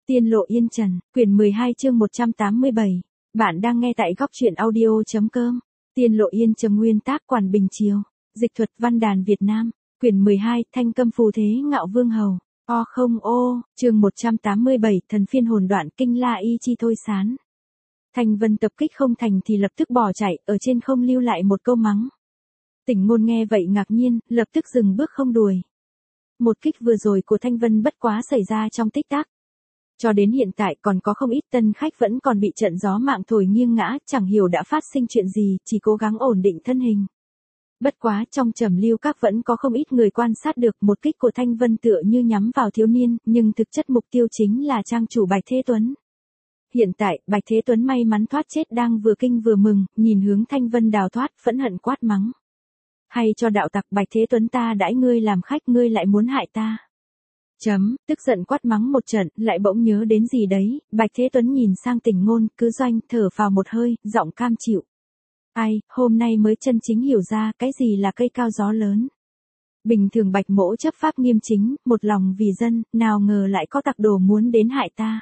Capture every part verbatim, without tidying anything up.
Tiên lộ yên trần, quyển mười hai chương một trăm tám mươi bảy. Bạn đang nghe tại góc truyện audio.com. Tiên lộ yên trần, nguyên tác Quản Bình Triều. Dịch thuật văn đàn Việt Nam. Quyển mười hai, Thanh Câm Phù Thế Ngạo Vương Hầu. O không ô, chương một trăm tám mươi bảy, Thần Phiên Hồn Đoạn Kinh La Y Chi Thôi Sán. Thanh Vân tập kích không thành thì lập tức bỏ chạy, ở trên không lưu lại một câu mắng. Tỉnh Ngôn nghe vậy ngạc nhiên, lập tức dừng bước không đuổi. Một kích vừa rồi của Thanh Vân bất quá xảy ra trong tích tắc. Cho đến hiện tại còn có không ít tân khách vẫn còn bị trận gió mạng thổi nghiêng ngã, chẳng hiểu đã phát sinh chuyện gì, chỉ cố gắng ổn định thân hình. Bất quá trong Trầm Lưu Các vẫn có không ít người quan sát được một kích của Thanh Vân tựa như nhắm vào thiếu niên, nhưng thực chất mục tiêu chính là trang chủ Bạch Thế Tuấn. Hiện tại, Bạch Thế Tuấn may mắn thoát chết đang vừa kinh vừa mừng, nhìn hướng Thanh Vân đào thoát, phẫn hận quát mắng. Hay cho đạo tặc Bạch Thế Tuấn ta đãi ngươi làm khách, ngươi lại muốn hại ta. Chấm, tức giận quát mắng một trận, lại bỗng nhớ đến gì đấy, Bạch Thế Tuấn nhìn sang Tỉnh Ngôn, cứ doanh, thở phào một hơi, giọng cam chịu. Ai, hôm nay mới chân chính hiểu ra cái gì là cây cao gió lớn. Bình thường Bạch Mỗ chấp pháp nghiêm chính, một lòng vì dân, nào ngờ lại có tặc đồ muốn đến hại ta.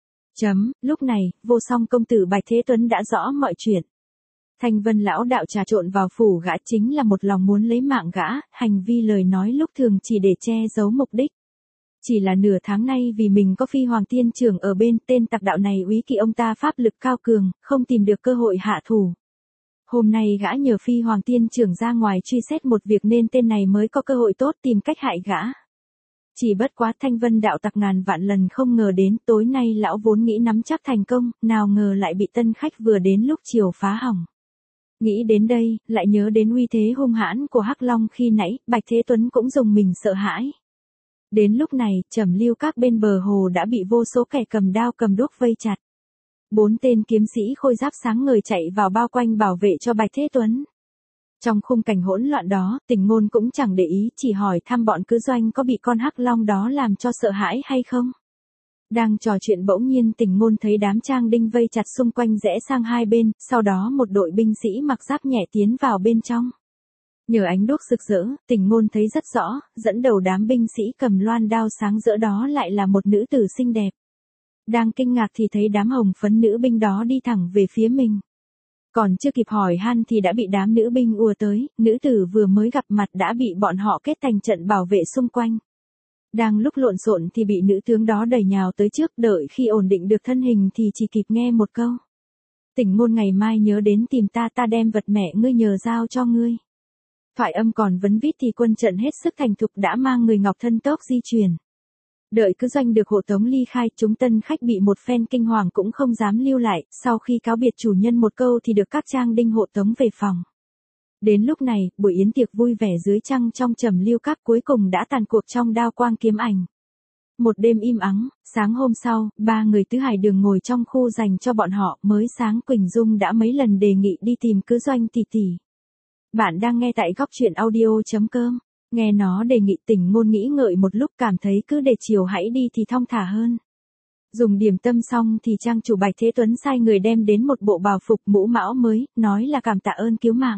Chấm, lúc này, Vô Song công tử Bạch Thế Tuấn đã rõ mọi chuyện. Thanh Vân lão đạo trà trộn vào phủ gã chính là một lòng muốn lấy mạng gã, hành vi lời nói lúc thường chỉ để che giấu mục đích. Chỉ là nửa tháng nay vì mình có Phi Hoàng Tiên Trưởng ở bên, tên tặc đạo này úy kỵ ông ta pháp lực cao cường, không tìm được cơ hội hạ thủ. Hôm nay gã nhờ Phi Hoàng Tiên Trưởng ra ngoài truy xét một việc nên tên này mới có cơ hội tốt tìm cách hại gã. Chỉ bất quá Thanh Vân đạo tặc ngàn vạn lần không ngờ đến, tối nay lão vốn nghĩ nắm chắc thành công, nào ngờ lại bị tân khách vừa đến lúc chiều phá hỏng. Nghĩ đến đây, lại nhớ đến uy thế hung hãn của Hắc Long khi nãy, Bạch Thế Tuấn cũng dùng mình sợ hãi. Đến lúc này, Trầm Lưu Các bên bờ hồ đã bị vô số kẻ cầm đao cầm đuốc vây chặt. Bốn tên kiếm sĩ khôi giáp sáng ngời chạy vào bao quanh bảo vệ cho Bạch Thế Tuấn. Trong khung cảnh hỗn loạn đó, Tỉnh Ngôn cũng chẳng để ý, chỉ hỏi thăm bọn cứ doanh có bị con Hắc Long đó làm cho sợ hãi hay không. Đang trò chuyện bỗng nhiên Tỉnh Ngôn thấy đám trang đinh vây chặt xung quanh rẽ sang hai bên, sau đó một đội binh sĩ mặc giáp nhẹ tiến vào bên trong. Nhờ ánh đuốc rực rỡ, Tỉnh Ngôn thấy rất rõ, dẫn đầu đám binh sĩ cầm loan đao sáng rỡ đó lại là một nữ tử xinh đẹp. Đang kinh ngạc thì thấy đám hồng phấn nữ binh đó đi thẳng về phía mình. Còn chưa kịp hỏi han thì đã bị đám nữ binh ùa tới, nữ tử vừa mới gặp mặt đã bị bọn họ kết thành trận bảo vệ xung quanh. Đang lúc lộn xộn thì bị nữ tướng đó đẩy nhào tới trước, đợi khi ổn định được thân hình thì chỉ kịp nghe một câu. Tỉnh Ngôn ngày mai nhớ đến tìm ta, ta đem vật mẹ ngươi nhờ giao cho ngươi. Thoại âm còn vấn vít thì quân trận hết sức thành thục đã mang người ngọc thân tốc di chuyển. Đợi cứ doanh được hộ tống ly khai, chúng tân khách bị một phen kinh hoàng cũng không dám lưu lại, sau khi cáo biệt chủ nhân một câu thì được các trang đinh hộ tống về phòng. Đến lúc này, buổi yến tiệc vui vẻ dưới trăng trong Trầm Lưu Các cuối cùng đã tàn cuộc trong đao quang kiếm ảnh. Một đêm im ắng, sáng hôm sau, ba người tứ hải đường ngồi trong khu dành cho bọn họ, mới sáng Quỳnh Dung đã mấy lần đề nghị đi tìm cứ doanh tỷ tỷ. Bạn đang nghe tại góc truyện audio.com. Nghe nó đề nghị Tỉnh Ngôn nghĩ ngợi một lúc cảm thấy cứ để chiều hãy đi thì thong thả hơn. Dùng điểm tâm xong thì trang chủ Bạch Thế Tuấn sai người đem đến một bộ bào phục mũ mão mới, nói là cảm tạ ơn cứu mạng.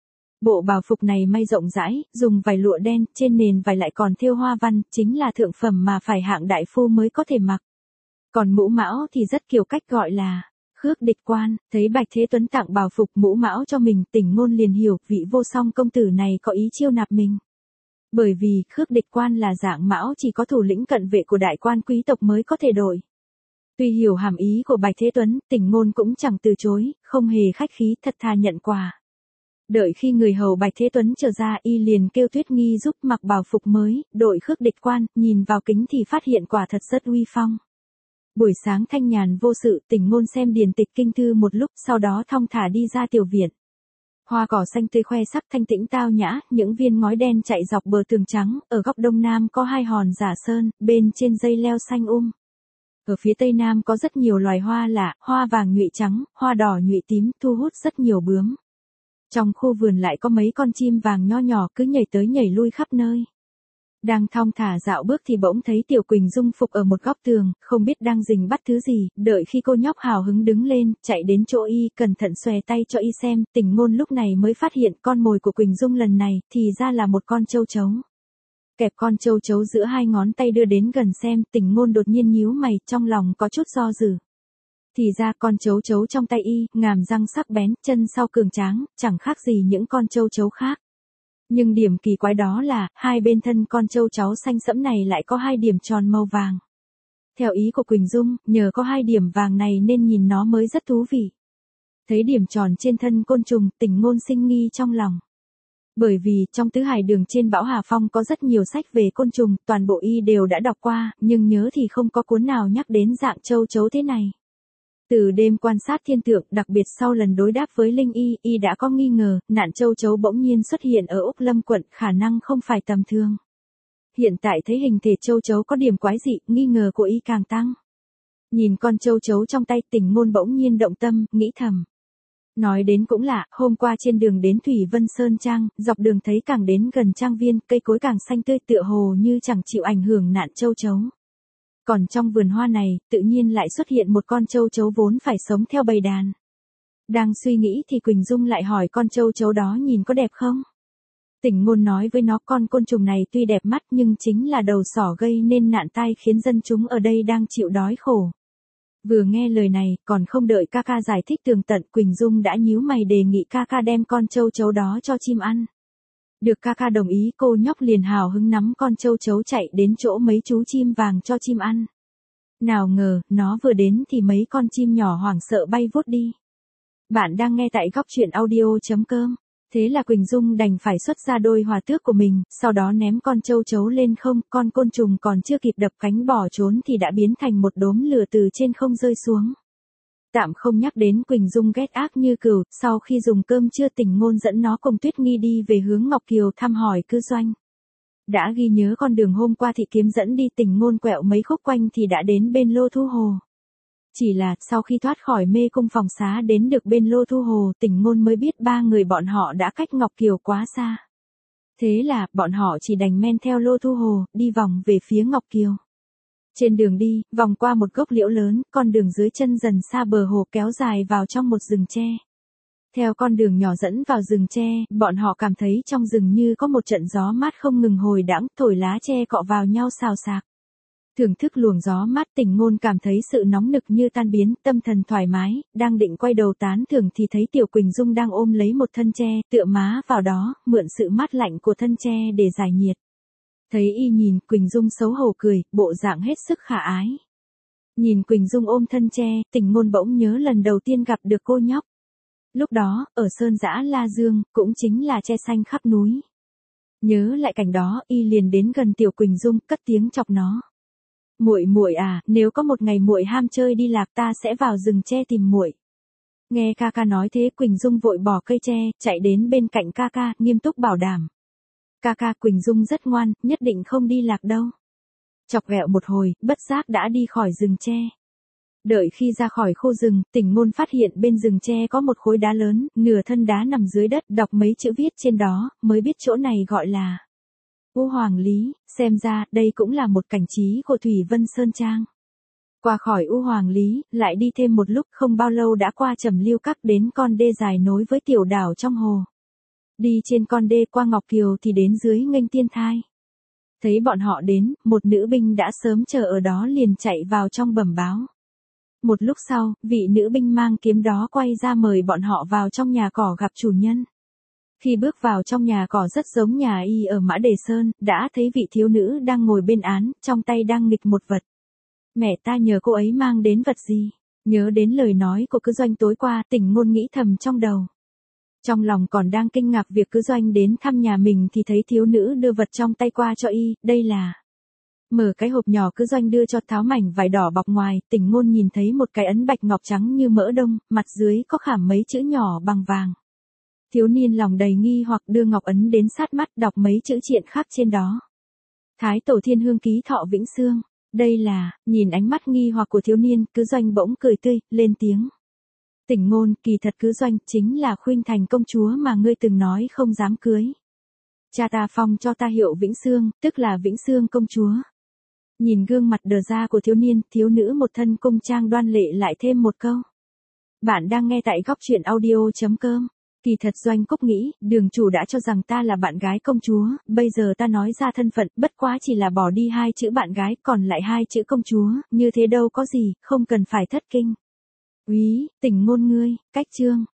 Bộ bào phục này may rộng rãi, dùng vải lụa đen, trên nền vải lại còn thêu hoa văn, chính là thượng phẩm mà phải hạng đại phu mới có thể mặc. Còn mũ mão thì rất kiểu cách gọi là Khước Địch Quan. Thấy Bạch Thế Tuấn tặng bào phục mũ mão cho mình, Tỉnh Ngôn liền hiểu vị Vô Song công tử này có ý chiêu nạp mình. Bởi vì Khước Địch Quan là dạng mão chỉ có thủ lĩnh cận vệ của đại quan quý tộc mới có thể đổi. Tuy hiểu hàm ý của Bạch Thế Tuấn, Tỉnh Ngôn cũng chẳng từ chối, không hề khách khí, thật thà nhận quà. Đợi khi người hầu Bạch Thế Tuấn trở ra, y liền kêu Tuyết Nghi giúp mặc bào phục mới, đội Khước Địch Quan, nhìn vào kính thì phát hiện quả thật rất uy phong. Buổi sáng thanh nhàn vô sự, Tỉnh Ngôn xem điển tịch kinh thư một lúc, sau đó thong thả đi ra tiểu viện. Hoa cỏ xanh tươi khoe sắc thanh tĩnh tao nhã, những viên ngói đen chạy dọc bờ tường trắng, ở góc đông nam có hai hòn giả sơn, bên trên dây leo xanh um. Ở phía tây nam có rất nhiều loài hoa lạ, hoa vàng nhụy trắng, hoa đỏ nhụy tím, thu hút rất nhiều bướm. Trong khu vườn lại có mấy con chim vàng nho nhỏ cứ nhảy tới nhảy lui khắp nơi. Đang thong thả dạo bước thì bỗng thấy Tiểu Quỳnh Dung phục ở một góc tường, không biết đang rình bắt thứ gì, đợi khi cô nhóc hào hứng đứng lên, chạy đến chỗ y, cẩn thận xòe tay cho y xem, Tỉnh Ngôn lúc này mới phát hiện con mồi của Quỳnh Dung lần này, thì ra là một con châu chấu. Kẹp con châu chấu giữa hai ngón tay đưa đến gần xem, Tình Ngôn đột nhiên nhíu mày, trong lòng có chút do dự. Thì ra con chấu chấu trong tay y, ngàm răng sắc bén, chân sau cường tráng, chẳng khác gì những con châu chấu khác. Nhưng điểm kỳ quái đó là, hai bên thân con châu chấu xanh sẫm này lại có hai điểm tròn màu vàng. Theo ý của Quỳnh Dung, nhờ có hai điểm vàng này nên nhìn nó mới rất thú vị. Thấy điểm tròn trên thân côn trùng, Tình Ngôn sinh nghi trong lòng. Bởi vì, trong Tứ Hải Đường trên Bão Hà Phong có rất nhiều sách về côn trùng, toàn bộ y đều đã đọc qua, nhưng nhớ thì không có cuốn nào nhắc đến dạng châu chấu thế này. Từ đêm quan sát thiên tượng, đặc biệt sau lần đối đáp với Linh Y, y đã có nghi ngờ, nạn châu chấu bỗng nhiên xuất hiện ở Úc Lâm quận, khả năng không phải tầm thường. Hiện tại thấy hình thể châu chấu có điểm quái dị, nghi ngờ của y càng tăng. Nhìn con châu chấu trong tay, Tình Ngôn bỗng nhiên động tâm, nghĩ thầm. Nói đến cũng lạ, hôm qua trên đường đến Thủy Vân Sơn Trang, dọc đường thấy càng đến gần trang viên, cây cối càng xanh tươi tựa hồ như chẳng chịu ảnh hưởng nạn châu chấu. Còn trong vườn hoa này, tự nhiên lại xuất hiện một con châu chấu vốn phải sống theo bầy đàn. Đang suy nghĩ thì Quỳnh Dung lại hỏi con châu chấu đó nhìn có đẹp không? Tình Ngôn nói với nó con côn trùng này tuy đẹp mắt nhưng chính là đầu sỏ gây nên nạn tai khiến dân chúng ở đây đang chịu đói khổ. Vừa nghe lời này, còn không đợi ca ca giải thích tường tận, Quỳnh Dung đã nhíu mày đề nghị ca ca đem con châu chấu đó cho chim ăn. Được ca ca đồng ý, cô nhóc liền hào hứng nắm con châu chấu chạy đến chỗ mấy chú chim vàng cho chim ăn. Nào ngờ, nó vừa đến thì mấy con chim nhỏ hoảng sợ bay vút đi. Bạn đang nghe tại góc truyện audio chấm com. Thế là Quỳnh Dung đành phải xuất ra đôi hòa tước của mình, sau đó ném con châu chấu lên không, con côn trùng còn chưa kịp đập cánh bỏ trốn thì đã biến thành một đốm lửa từ trên không rơi xuống. Tạm không nhắc đến Quỳnh Dung ghét ác như cừu, sau khi dùng cơm trưa Tình Ngôn dẫn nó cùng Tuyết Nghi đi về hướng Ngọc Kiều thăm hỏi Cứ Doanh. Đã ghi nhớ con đường hôm qua Thị Kiếm dẫn đi, Tình Ngôn quẹo mấy khúc quanh thì đã đến bên Lô Thu Hồ. Chỉ là, sau khi thoát khỏi mê cung phòng xá đến được bên Lô Thu Hồ, Tình Ngôn mới biết ba người bọn họ đã cách Ngọc Kiều quá xa. Thế là, bọn họ chỉ đành men theo Lô Thu Hồ, đi vòng về phía Ngọc Kiều. Trên đường đi, vòng qua một gốc liễu lớn, con đường dưới chân dần xa bờ hồ kéo dài vào trong một rừng tre. Theo con đường nhỏ dẫn vào rừng tre, bọn họ cảm thấy trong rừng như có một trận gió mát không ngừng hồi đãng, thổi lá tre cọ vào nhau xào xạc. Thưởng thức luồng gió mát, Tình Ngôn cảm thấy sự nóng nực như tan biến, tâm thần thoải mái, đang định quay đầu tán thưởng thì thấy Tiểu Quỳnh Dung đang ôm lấy một thân tre, tựa má vào đó, mượn sự mát lạnh của thân tre để giải nhiệt. Thấy y nhìn, Quỳnh Dung xấu hổ cười, bộ dạng hết sức khả ái. Nhìn Quỳnh Dung ôm thân tre, Tình Ngôn bỗng nhớ lần đầu tiên gặp được cô nhóc. Lúc đó, ở Sơn Dã La Dương, cũng chính là tre xanh khắp núi. Nhớ lại cảnh đó, y liền đến gần Tiểu Quỳnh Dung, cất tiếng chọc nó. Muội muội à, nếu có một ngày muội ham chơi đi lạc ta sẽ vào rừng tre tìm muội. Nghe ca ca nói thế, Quỳnh Dung vội bỏ cây tre, chạy đến bên cạnh ca ca, nghiêm túc bảo đảm. Ca ca, Quỳnh Dung rất ngoan, nhất định không đi lạc đâu. Chọc ghẹo một hồi, bất giác đã đi khỏi rừng tre. Đợi khi ra khỏi khu rừng, Tình Ngôn phát hiện bên rừng tre có một khối đá lớn, nửa thân đá nằm dưới đất, đọc mấy chữ viết trên đó, mới biết chỗ này gọi là U Hoàng Lý, xem ra đây cũng là một cảnh trí của Thủy Vân Sơn Trang. Qua khỏi U Hoàng Lý, lại đi thêm một lúc, không bao lâu đã qua Trầm Lưu Các đến con đê dài nối với tiểu đảo trong hồ. Đi trên con đê qua Ngọc Kiều thì đến dưới Nghênh Tiên Thai. Thấy bọn họ đến, một nữ binh đã sớm chờ ở đó liền chạy vào trong bẩm báo. Một lúc sau, vị nữ binh mang kiếm đó quay ra mời bọn họ vào trong nhà cỏ gặp chủ nhân. Khi bước vào trong nhà cỏ rất giống nhà y ở Mã Đề Sơn, đã thấy vị thiếu nữ đang ngồi bên án, trong tay đang nghịch một vật. Mẹ ta nhờ cô ấy mang đến vật gì? Nhớ đến lời nói của Cứ Doanh tối qua, Tình Ngôn nghĩ thầm trong đầu. Trong lòng còn đang kinh ngạc việc Cứ Doanh đến thăm nhà mình thì thấy thiếu nữ đưa vật trong tay qua cho y, đây là... Mở cái hộp nhỏ Cứ Doanh đưa cho, tháo mảnh vải đỏ bọc ngoài, Tình Ngôn nhìn thấy một cái ấn bạch ngọc trắng như mỡ đông, mặt dưới có khảm mấy chữ nhỏ bằng vàng. Thiếu niên lòng đầy nghi hoặc đưa ngọc ấn đến sát mắt, đọc mấy chữ triện khắc trên đó. Thái Tổ Thiên Hương Ký Thọ Vĩnh Sương. Đây là, nhìn ánh mắt nghi hoặc của thiếu niên, Cứ Doanh bỗng cười tươi, lên tiếng. Tình Ngôn, kỳ thật Cứ Doanh chính là Khuynh Thành công chúa mà ngươi từng nói không dám cưới. Cha ta phong cho ta hiệu Vĩnh Sương, tức là Vĩnh Sương công chúa. Nhìn gương mặt đờ ra của thiếu niên, thiếu nữ một thân cung trang đoan lệ lại thêm một câu. Bạn đang nghe tại góc truyện audio chấm com. Kỳ thật Doanh Cúc nghĩ, đường chủ đã cho rằng ta là bạn gái công chúa, bây giờ ta nói ra thân phận, bất quá chỉ là bỏ đi hai chữ bạn gái, còn lại hai chữ công chúa, như thế đâu có gì, không cần phải thất kinh. Úy, tỉnh ngôn ngươi, cách chương.